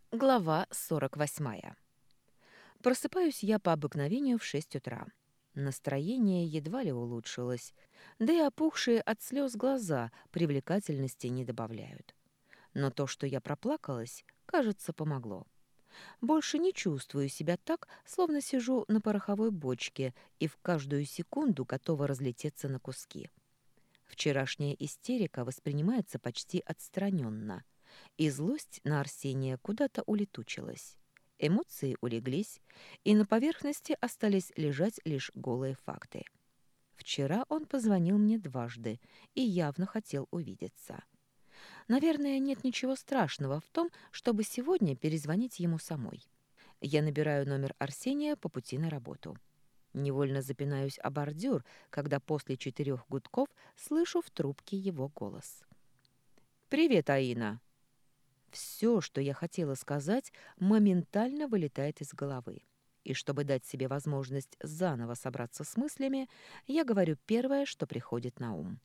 Глава 48. Просыпаюсь я по обыкновению в 6 утра. Настроение едва ли улучшилось, да и опухшие от слез глаза привлекательности не добавляют. Но то, что я проплакалась, кажется, помогло. Больше не чувствую себя так, словно сижу на пороховой бочке и в каждую секунду готова разлететься на куски. Вчерашняя истерика воспринимается почти отстраненно, и злость на Арсения куда-то улетучилась. Эмоции улеглись, и на поверхности остались лежать лишь голые факты. Вчера он позвонил мне дважды и явно хотел увидеться. Наверное, нет ничего страшного в том, чтобы сегодня перезвонить ему самой. Я набираю номер Арсения по пути на работу. Невольно запинаюсь о бордюр, когда после 4 гудков слышу в трубке его голос. «Привет, Аина!» Все, что я хотела сказать, моментально вылетает из головы. И чтобы дать себе возможность заново собраться с мыслями, я говорю первое, что приходит на ум.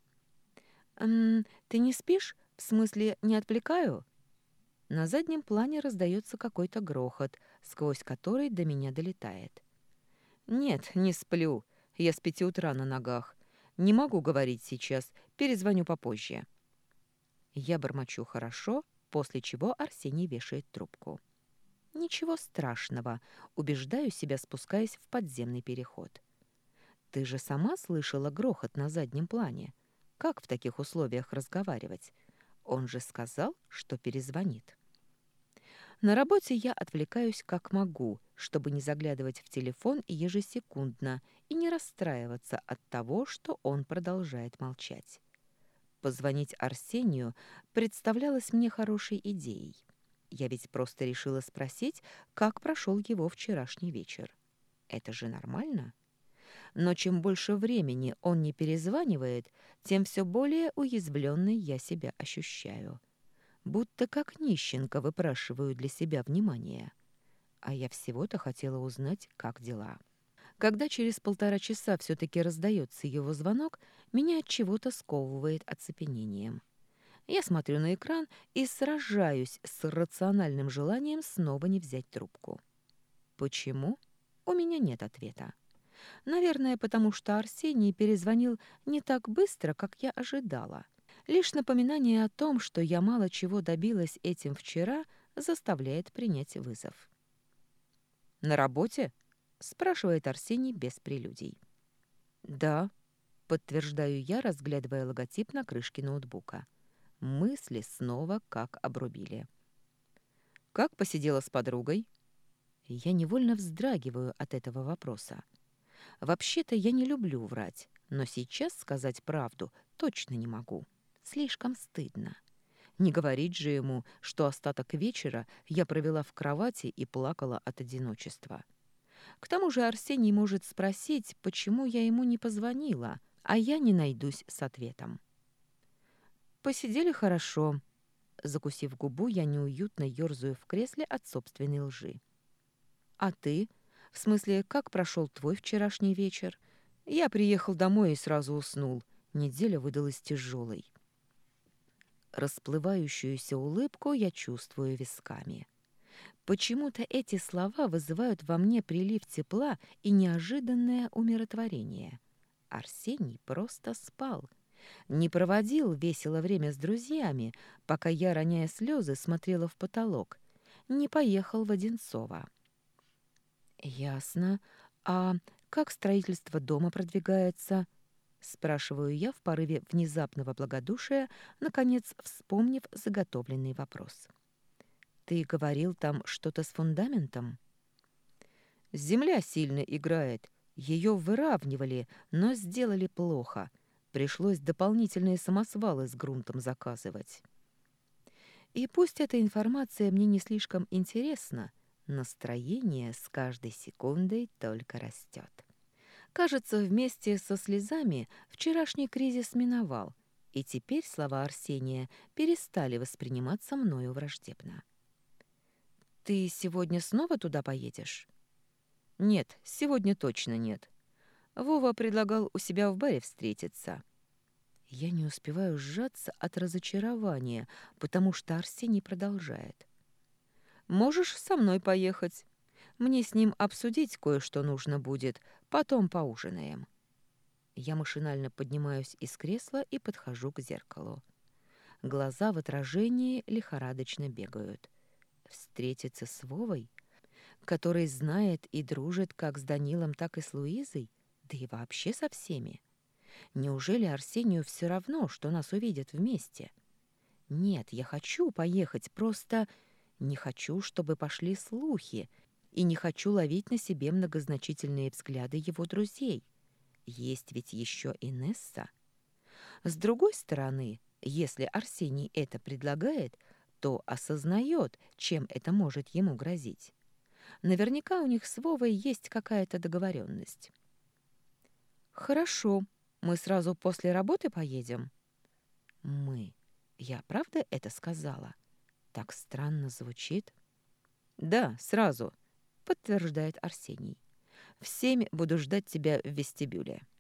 Ты не спишь? В смысле, не отвлекаю?» На заднем плане раздается какой-то грохот, сквозь который до меня долетает. «Нет, не сплю. Я с 5 утра на ногах. Не могу говорить сейчас. Перезвоню попозже». Я бормочу «хорошо», после чего Арсений вешает трубку. «Ничего страшного», — убеждаю себя, спускаясь в подземный переход. «Ты же сама слышала грохот на заднем плане. Как в таких условиях разговаривать? Он же сказал, что перезвонит». На работе я отвлекаюсь как могу, чтобы не заглядывать в телефон ежесекундно и не расстраиваться от того, что он продолжает молчать. Позвонить Арсению представлялось мне хорошей идеей. Я ведь просто решила спросить, как прошел его вчерашний вечер. Это же нормально. Но чем больше времени он не перезванивает, тем все более уязвленной я себя ощущаю. Будто как нищенка выпрашиваю для себя внимания. А я всего-то хотела узнать, как дела. Когда через 1,5 часа все-таки раздается его звонок, меня от чего-то сковывает оцепенением. Я смотрю на экран и сражаюсь с рациональным желанием снова не взять трубку. Почему? У меня нет ответа. Наверное, потому что Арсений перезвонил не так быстро, как я ожидала. Лишь напоминание о том, что я мало чего добилась этим вчера, заставляет принять вызов. «На работе?» — спрашивает Арсений без прелюдий. «Да», — подтверждаю я, разглядывая логотип на крышке ноутбука. Мысли снова как обрубили. «Как посидела с подругой?» Я невольно вздрагиваю от этого вопроса. Вообще-то я не люблю врать, но сейчас сказать правду точно не могу. Слишком стыдно. Не говорить же ему, что остаток вечера я провела в кровати и плакала от одиночества. К тому же Арсений может спросить, почему я ему не позвонила, а я не найдусь с ответом. Посидели хорошо. Закусив губу, я неуютно ёрзаю в кресле от собственной лжи. А ты? В смысле, как прошел твой вчерашний вечер? Я приехал домой и сразу уснул. Неделя выдалась тяжелой. Расплывающуюся улыбку я чувствую висками. Почему-то эти слова вызывают во мне прилив тепла и неожиданное умиротворение. Арсений просто спал. Не проводил весело время с друзьями, пока я, роняя слезы, смотрела в потолок. Не поехал в Одинцово. «Ясно. А как строительство дома продвигается?» Спрашиваю я в порыве внезапного благодушия, наконец вспомнив заготовленный вопрос. «Ты говорил там что-то с фундаментом?» «Земля сильно играет. Ее выравнивали, но сделали плохо. Пришлось дополнительные самосвалы с грунтом заказывать». И пусть эта информация мне не слишком интересна, настроение с каждой секундой только растет. Кажется, вместе со слезами вчерашний кризис миновал, и теперь слова Арсения перестали восприниматься мною враждебно. «Ты сегодня снова туда поедешь?» «Нет, сегодня точно нет. Вова предлагал у себя в баре встретиться». Я не успеваю сжаться от разочарования, потому что Арсений продолжает. Можешь со мной поехать. Мне с ним обсудить кое-что нужно будет, потом поужинаем». Я машинально поднимаюсь из кресла и подхожу к зеркалу. Глаза в отражении лихорадочно бегают. Встретиться с Вовой, который знает и дружит как с Данилом, так и с Луизой, да и вообще со всеми. Неужели Арсению все равно, что нас увидят вместе? Нет, я хочу поехать, просто не хочу, чтобы пошли слухи, и не хочу ловить на себе многозначительные взгляды его друзей. Есть ведь еще Инесса. С другой стороны, если Арсений это предлагает, то осознает, чем это может ему грозить. Наверняка у них с Вовой есть какая-то договоренность. «Хорошо, мы сразу после работы поедем?» «Мы». Я правда это сказала? Так странно звучит. «Да, сразу», — подтверждает Арсений. «В 7 буду ждать тебя в вестибюле».